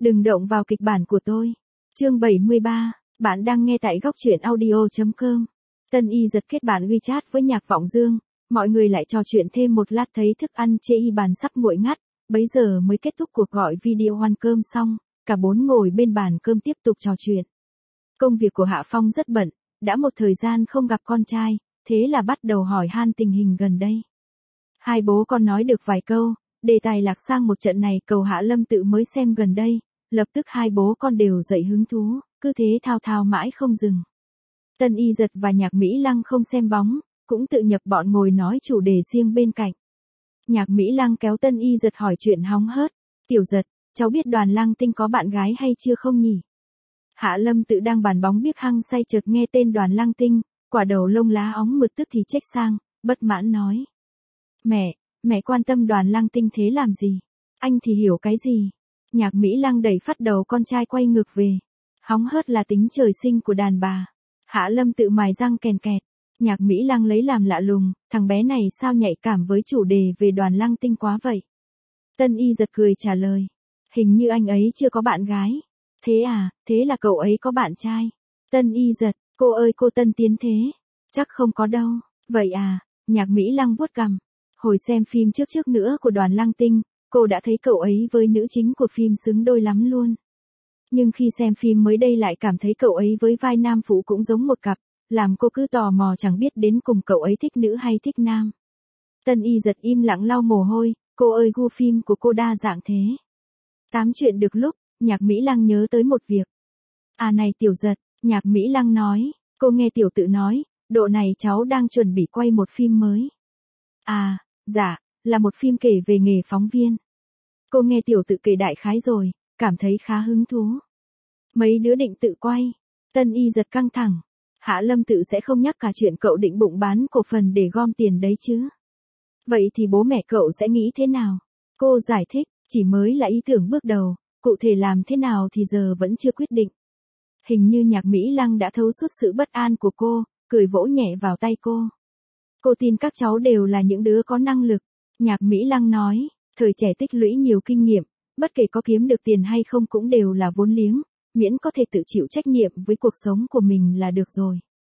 Đừng động vào kịch bản của tôi. Chương 73, bạn đang nghe tại góc truyện audio.com. Tân Y giật kết bạn WeChat với Nhạc Vọng Dương, mọi người lại trò chuyện thêm một lát thấy thức ăn chê y bàn sắp nguội ngắt, bấy giờ mới kết thúc cuộc gọi video ăn cơm xong, cả bốn ngồi bên bàn cơm tiếp tục trò chuyện. Công việc của Hạ Phong rất bận, đã một thời gian không gặp con trai, thế là bắt đầu hỏi han tình hình gần đây. Hai bố con nói được vài câu, đề tài lạc sang một trận này cầu Hạ Lâm Tự mới xem gần đây, lập tức hai bố con đều dậy hứng thú, cứ thế thao thao mãi không dừng. Tân Y Giật và Nhạc Mỹ Lăng không xem bóng, cũng tự nhập bọn ngồi nói chủ đề riêng bên cạnh. Nhạc Mỹ Lăng kéo Tân Y Giật hỏi chuyện hóng hớt, Tiểu Giật, cháu biết Đoàn Lăng Tinh có bạn gái hay chưa không nhỉ? Hạ Lâm Tự đang bàn bóng biếc hăng say chợt nghe tên Đoàn Lăng Tinh, quả đầu lông lá óng mượt tức thì trách sang, bất mãn nói. Mẹ quan tâm Đoàn Lăng Tinh thế làm gì? Anh thì hiểu cái gì? Nhạc Mỹ Lăng đẩy phát đầu con trai quay ngược về. Hóng hớt là tính trời sinh của đàn bà. Hạ Lâm Tự mài răng kèn kẹt. Nhạc Mỹ Lăng lấy làm lạ lùng, thằng bé này sao nhạy cảm với chủ đề về Đoàn Lăng Tinh quá vậy? Tân Y Giật cười trả lời. Hình như anh ấy chưa có bạn gái. Thế à, thế là cậu ấy có bạn trai. Tân Y Giật, cô ơi cô Tân Tiến thế. Chắc không có đâu. Vậy à, Nhạc Mỹ Lăng vuốt cằm. Hồi xem phim trước nữa của Đoàn Lăng Tinh, cô đã thấy cậu ấy với nữ chính của phim xứng đôi lắm luôn. Nhưng khi xem phim mới đây lại cảm thấy cậu ấy với vai nam phụ cũng giống một cặp, làm cô cứ tò mò chẳng biết đến cùng cậu ấy thích nữ hay thích nam. Tân Y Giật im lặng lau mồ hôi, cô ơi gu phim của cô đa dạng thế. Tám chuyện được lúc, Nhạc Mỹ Lăng nhớ tới một việc. À này Tiểu Giật, Nhạc Mỹ Lăng nói, cô nghe Tiểu Tự nói, độ này cháu đang chuẩn bị quay một phim mới. À, dạ, là một phim kể về nghề phóng viên. Cô nghe Tiểu Tự kể đại khái rồi, cảm thấy khá hứng thú. Mấy đứa định tự quay. Tân Y Giật căng thẳng. Hạ Lâm Tự sẽ không nhắc cả chuyện cậu định bụng bán cổ phần để gom tiền đấy chứ. Vậy thì bố mẹ cậu sẽ nghĩ thế nào? Cô giải thích, chỉ mới là ý tưởng bước đầu, cụ thể làm thế nào thì giờ vẫn chưa quyết định. Hình như Nhạc Mỹ Lăng đã thấu suốt sự bất an của cô, cười vỗ nhẹ vào tay cô. Cô tin các cháu đều là những đứa có năng lực. Nhạc Mỹ Lăng nói, thời trẻ tích lũy nhiều kinh nghiệm, bất kể có kiếm được tiền hay không cũng đều là vốn liếng, miễn có thể tự chịu trách nhiệm với cuộc sống của mình là được rồi.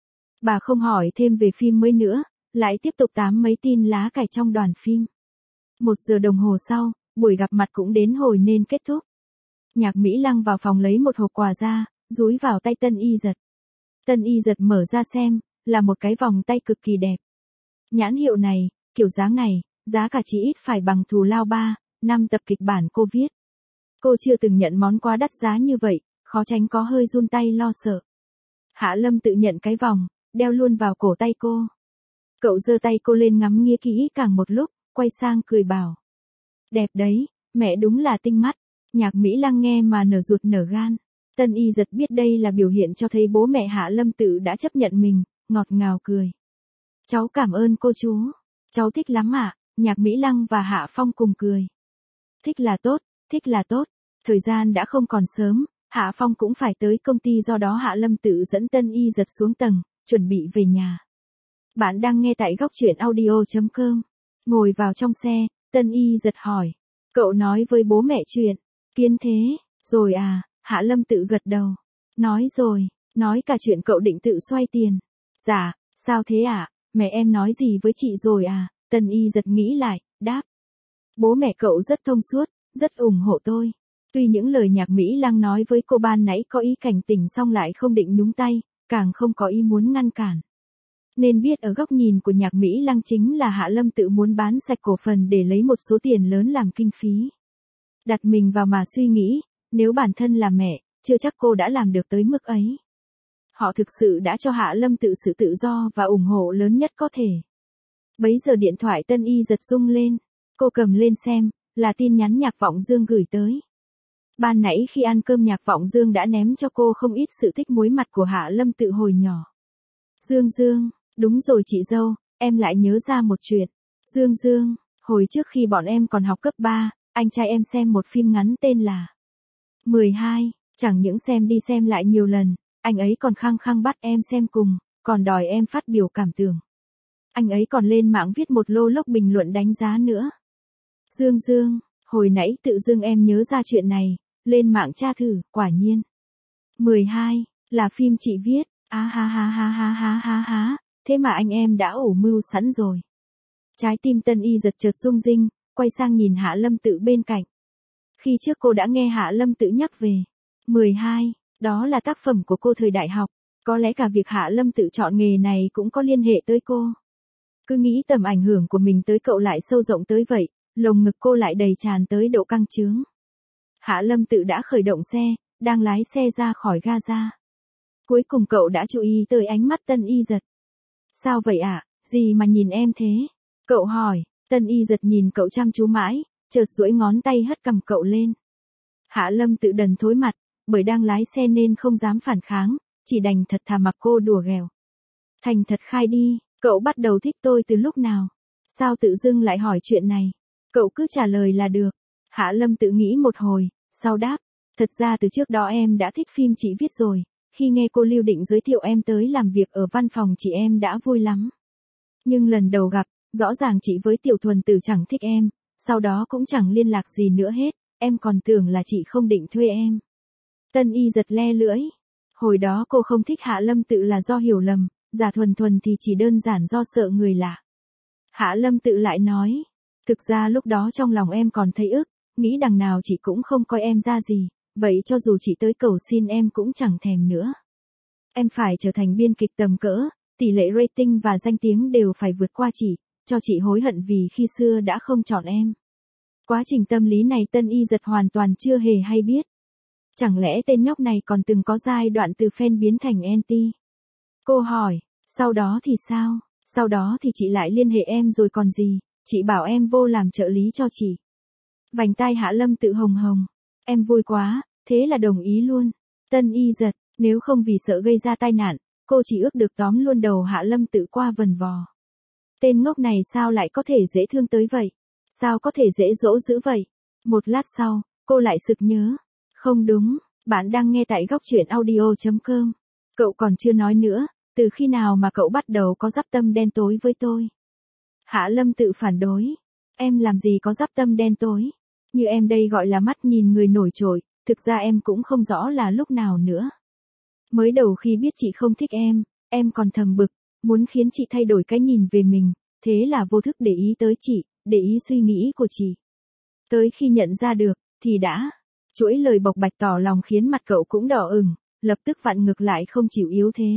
Bà không hỏi thêm về phim mới nữa, lại tiếp tục tám mấy tin lá cải trong đoàn phim. 1 giờ đồng hồ sau, buổi gặp mặt cũng đến hồi nên kết thúc. Nhạc Mỹ Lăng vào phòng lấy một hộp quà ra, dúi vào tay Tân Y Giật. Tân Y Giật mở ra xem, là một cái vòng tay cực kỳ đẹp. Nhãn hiệu này, kiểu dáng này, giá cả chỉ ít phải bằng thù lao 3-5 tập kịch bản cô viết. Cô chưa từng nhận món quà đắt giá như vậy, khó tránh có hơi run tay lo sợ. Hạ Lâm Tự nhận cái vòng, đeo luôn vào cổ tay cô. Cậu giơ tay cô lên ngắm nghía kỹ càng một lúc, quay sang cười bảo. Đẹp đấy, mẹ đúng là tinh mắt. Nhạc Mỹ Lăng nghe mà nở ruột nở gan. Tân Y Giật biết đây là biểu hiện cho thấy bố mẹ Hạ Lâm Tự đã chấp nhận mình, ngọt ngào cười. Cháu cảm ơn cô chú. Cháu thích lắm ạ. Nhạc Mỹ Lăng và Hạ Phong cùng cười. Thích là tốt, thích là tốt. Thời gian đã không còn sớm, Hạ Phong cũng phải tới công ty do đó Hạ Lâm Tự dẫn Tân Y Giật xuống tầng, chuẩn bị về nhà. Bạn đang nghe tại góc truyện audio.com. Ngồi vào trong xe, Tân Y Giật hỏi. Cậu nói với bố mẹ chuyện. Kiến thế, rồi à, Hạ Lâm Tự gật đầu. Nói rồi, nói cả chuyện cậu định tự xoay tiền. Dạ, sao thế ạ? Mẹ em nói gì với chị rồi à? Tân Y Giật nghĩ lại, đáp. Bố mẹ cậu rất thông suốt, rất ủng hộ tôi. Tuy những lời Nhạc Mỹ Lăng nói với cô ban nãy có ý cảnh tỉnh xong lại không định nhúng tay, càng không có ý muốn ngăn cản. Nên biết ở góc nhìn của Nhạc Mỹ Lăng chính là Hạ Lâm Tự muốn bán sạch cổ phần để lấy một số tiền lớn làm kinh phí. Đặt mình vào mà suy nghĩ, nếu bản thân là mẹ, chưa chắc cô đã làm được tới mức ấy. Họ thực sự đã cho Hạ Lâm Tự sự tự do và ủng hộ lớn nhất có thể. Bấy giờ điện thoại Tân Y Giật rung lên, cô cầm lên xem, là tin nhắn Nhạc Vọng Dương gửi tới. Ban nãy khi ăn cơm Nhạc Vọng Dương đã ném cho cô không ít sự thích muối mặt của Hạ Lâm Tự hồi nhỏ. Dương, đúng rồi chị dâu, em lại nhớ ra một chuyện. Dương, hồi trước khi bọn em còn học cấp 3, anh trai em xem một phim ngắn tên là 12, chẳng những xem đi xem lại nhiều lần, anh ấy còn khăng khăng bắt em xem cùng, còn đòi em phát biểu cảm tưởng. Anh ấy còn lên mạng viết một lô lốc bình luận đánh giá nữa. Dương, hồi nãy tự dưng em nhớ ra chuyện này, Lên mạng tra thử, quả nhiên. 12. Là phim chị viết. À ha ha ha ha ha ha ha. Thế mà anh em đã ủ mưu sẵn rồi. Trái tim Tân Y giật chợt rung rinh, quay sang nhìn Hạ Lâm Tự bên cạnh. Khi trước cô đã nghe Hạ Lâm Tự nhắc về. 12. Đó là tác phẩm của cô thời đại học. Có lẽ cả việc Hạ Lâm Tự chọn nghề này cũng có liên hệ tới cô. Cứ nghĩ tầm ảnh hưởng của mình tới cậu lại sâu rộng tới vậy, lồng ngực cô lại đầy tràn tới độ căng trướng. Hạ Lâm Tự đã khởi động xe, đang lái xe ra khỏi Gaza. Cuối cùng cậu đã chú ý tới ánh mắt Tân Y giật. Sao vậy ạ, gì mà nhìn em thế? Cậu hỏi. Tân Y giật nhìn cậu chăm chú mãi, chợt duỗi ngón tay hất cầm cậu lên. Hạ Lâm Tự đần thối mặt, bởi đang lái xe nên không dám phản kháng, chỉ đành thật thà mặc cô đùa ghẹo. Thành thật khai đi, cậu bắt đầu thích tôi từ lúc nào? Sao tự dưng lại hỏi chuyện này? Cậu cứ trả lời là được. Hạ Lâm Tự nghĩ một hồi, sau đáp. Thật ra từ trước đó em đã thích phim chị viết rồi, khi nghe cô Lưu Định giới thiệu em tới làm việc ở văn phòng chị em đã vui lắm. Nhưng lần đầu gặp, rõ ràng chị với Tiểu Thuần Tử chẳng thích em, sau đó cũng chẳng liên lạc gì nữa hết, em còn tưởng là chị không định thuê em. Tân Y giật le lưỡi. Hồi đó cô không thích Hạ Lâm Tự là do hiểu lầm, giả thuần thuần thì chỉ đơn giản do sợ người lạ. Hạ Lâm Tự lại nói, thực ra lúc đó trong lòng em còn thấy ức, nghĩ đằng nào chị cũng không coi em ra gì, vậy cho dù chị tới cầu xin em cũng chẳng thèm nữa. Em phải trở thành biên kịch tầm cỡ, tỷ lệ rating và danh tiếng đều phải vượt qua chị, cho chị hối hận vì khi xưa đã không chọn em. Quá trình tâm lý này Tân Y giật hoàn toàn chưa hề hay biết. Chẳng lẽ tên nhóc này còn từng có giai đoạn từ fan biến thành anti? Cô hỏi, sau đó thì sao? Sau đó thì chị lại liên hệ em rồi còn gì, chị bảo em vô làm trợ lý cho chị. Vành tai Hạ Lâm Tự hồng hồng. Em vui quá, thế là đồng ý luôn. Tân Y giật, nếu không vì sợ gây ra tai nạn, cô chỉ ước được tóm luôn đầu Hạ Lâm Tự qua vần vò. Tên ngốc này sao lại có thể dễ thương tới vậy? Sao có thể dễ dỗ dữ vậy? Một lát sau, cô lại sực nhớ. Không đúng, bạn đang nghe tại góc truyện audio.com. Cậu còn chưa nói nữa, từ khi nào mà cậu bắt đầu có dắp tâm đen tối với tôi? Hạ Lâm Tự phản đối. Em làm gì có dắp tâm đen tối? Như em đây gọi là mắt nhìn người nổi trội, thực ra em cũng không rõ là lúc nào nữa. Mới đầu khi biết chị không thích em còn thầm bực, muốn khiến chị thay đổi cái nhìn về mình, thế là vô thức để ý tới chị, để ý suy nghĩ của chị. Tới khi nhận ra được, thì đã. Chuỗi lời bộc bạch tỏ lòng khiến mặt cậu cũng đỏ ửng, lập tức vặn ngược lại không chịu yếu thế.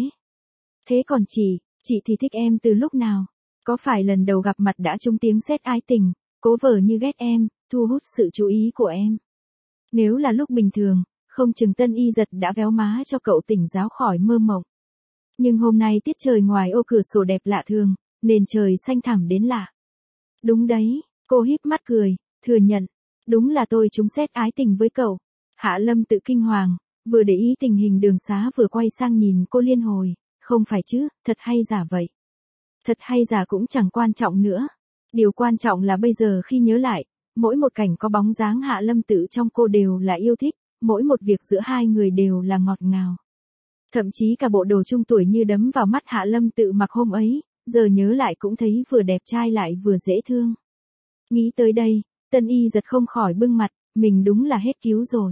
Thế còn chị thì thích em từ lúc nào? Có phải lần đầu gặp mặt đã trúng tiếng sét ái tình, cố vờ như ghét em, thu hút sự chú ý của em? Nếu là lúc bình thường, không chừng Tân Y giật đã véo má cho cậu tỉnh giáo khỏi mơ mộng. Nhưng hôm nay tiết trời ngoài ô cửa sổ đẹp lạ thường, nền trời xanh thẳm đến lạ. Đúng đấy, cô híp mắt cười, thừa nhận. Đúng là tôi trúng sét ái tình với cậu. Hạ Lâm Tự kinh hoàng, vừa để ý tình hình đường xá vừa quay sang nhìn cô liên hồi. Không phải chứ, thật hay giả vậy? Thật hay giả cũng chẳng quan trọng nữa. Điều quan trọng là bây giờ khi nhớ lại, mỗi một cảnh có bóng dáng Hạ Lâm Tự trong cô đều là yêu thích, mỗi một việc giữa hai người đều là ngọt ngào. Thậm chí cả bộ đồ chung tuổi như đấm vào mắt Hạ Lâm Tự mặc hôm ấy, giờ nhớ lại cũng thấy vừa đẹp trai lại vừa dễ thương. Nghĩ tới đây, Tân Y giật không khỏi bưng mặt, mình đúng là hết cứu rồi.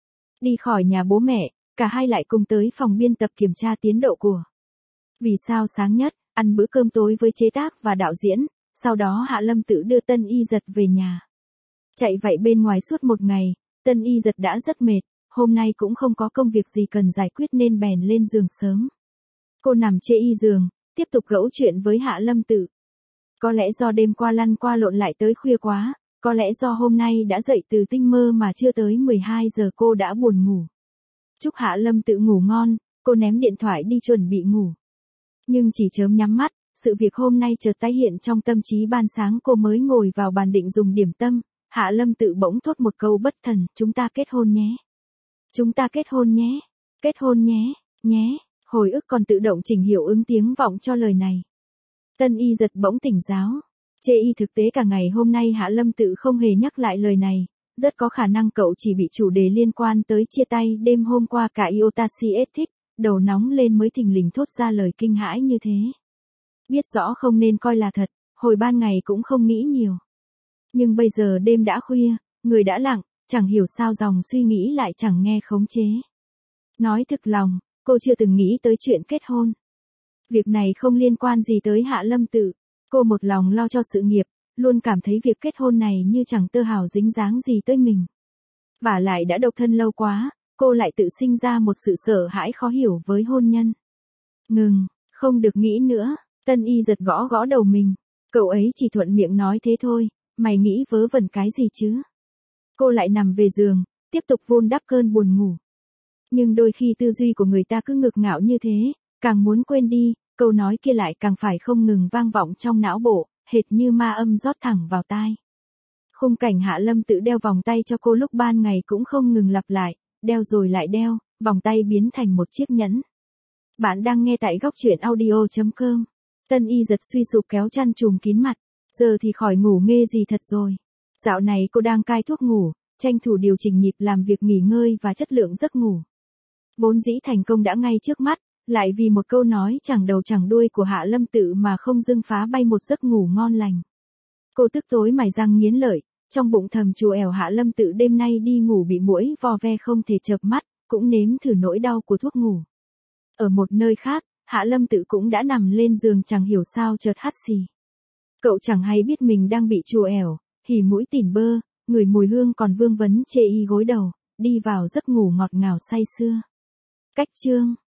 Đi khỏi nhà bố mẹ, cả hai lại cùng tới phòng biên tập kiểm tra tiến độ của. Vì sao sáng nhất, ăn bữa cơm tối với chế tác và đạo diễn, sau đó Hạ Lâm Tự đưa Tân Y giật về nhà. Chạy vậy bên ngoài suốt một ngày, Tân Y giật đã rất mệt, hôm nay cũng không có công việc gì cần giải quyết nên bèn lên giường sớm. Cô nằm chê y giường, tiếp tục gẫu chuyện với Hạ Lâm Tự. Có lẽ do đêm qua lăn qua lộn lại tới khuya quá, có lẽ do hôm nay đã dậy từ tinh mơ mà chưa tới 12 giờ cô đã buồn ngủ. Chúc Hạ Lâm Tự ngủ ngon, cô ném điện thoại đi chuẩn bị ngủ. Nhưng chỉ chớm nhắm mắt, sự việc hôm nay chợt tái hiện trong tâm trí. Ban sáng cô mới ngồi vào bàn định dùng điểm tâm, Hạ Lâm Tự bỗng thốt một câu bất thần, chúng ta kết hôn nhé. Chúng ta kết hôn nhé. Kết hôn nhé, nhé. Hồi ức còn tự động chỉnh hiệu ứng tiếng vọng cho lời này. Tân Y giật bỗng tỉnh giáo. Chê y thực tế cả ngày hôm nay Hạ Lâm Tự không hề nhắc lại lời này. Rất có khả năng cậu chỉ bị chủ đề liên quan tới chia tay đêm hôm qua cả iota CS thích, đầu nóng lên mới thình lình thốt ra lời kinh hãi như thế. Biết rõ không nên coi là thật, hồi ban ngày cũng không nghĩ nhiều. Nhưng bây giờ đêm đã khuya, người đã lặng, chẳng hiểu sao dòng suy nghĩ lại chẳng nghe khống chế. Nói thực lòng, cô chưa từng nghĩ tới chuyện kết hôn. Việc này không liên quan gì tới Hạ Lâm Tự. Cô một lòng lo cho sự nghiệp, luôn cảm thấy việc kết hôn này như chẳng tơ hào dính dáng gì tới mình. Vả lại đã độc thân lâu quá, cô lại tự sinh ra một sự sợ hãi khó hiểu với hôn nhân. Ngừng, không được nghĩ nữa. Tân Y giật gõ gõ đầu mình. Cậu ấy chỉ thuận miệng nói thế thôi, mày nghĩ vớ vẩn cái gì chứ? Cô lại nằm về giường, tiếp tục vun đắp cơn buồn ngủ. Nhưng đôi khi tư duy của người ta cứ ngược ngạo như thế, càng muốn quên đi, câu nói kia lại càng phải không ngừng vang vọng trong não bộ, hệt như ma âm rót thẳng vào tai. Khung cảnh Hạ Lâm Tự đeo vòng tay cho cô lúc ban ngày cũng không ngừng lặp lại, đeo rồi lại đeo, vòng tay biến thành một chiếc nhẫn. Bạn đang nghe tại góc truyện audio.com. Tân Y giật suy sụp kéo chăn trùm kín mặt, giờ thì khỏi ngủ mê gì thật rồi. Dạo này cô đang cai thuốc ngủ, tranh thủ điều chỉnh nhịp làm việc nghỉ ngơi và chất lượng giấc ngủ. Vốn dĩ thành công đã ngay trước mắt, lại vì một câu nói chẳng đầu chẳng đuôi của Hạ Lâm Tự mà không dưng phá bay một giấc ngủ ngon lành. Cô tức tối mày răng nghiến lợi, trong bụng thầm trù ẻo Hạ Lâm Tự đêm nay đi ngủ bị muỗi vò ve không thể chợp mắt, cũng nếm thử nỗi đau của thuốc ngủ. Ở một nơi khác, Hạ Lâm Tự cũng đã nằm lên giường chẳng hiểu sao chợt hắt xì. Cậu chẳng hay biết mình đang bị trù ẻo, hỉ mũi tỉn bơ, ngửi mùi hương còn vương vấn chê y gối đầu, đi vào giấc ngủ ngọt ngào say sưa. Cách chương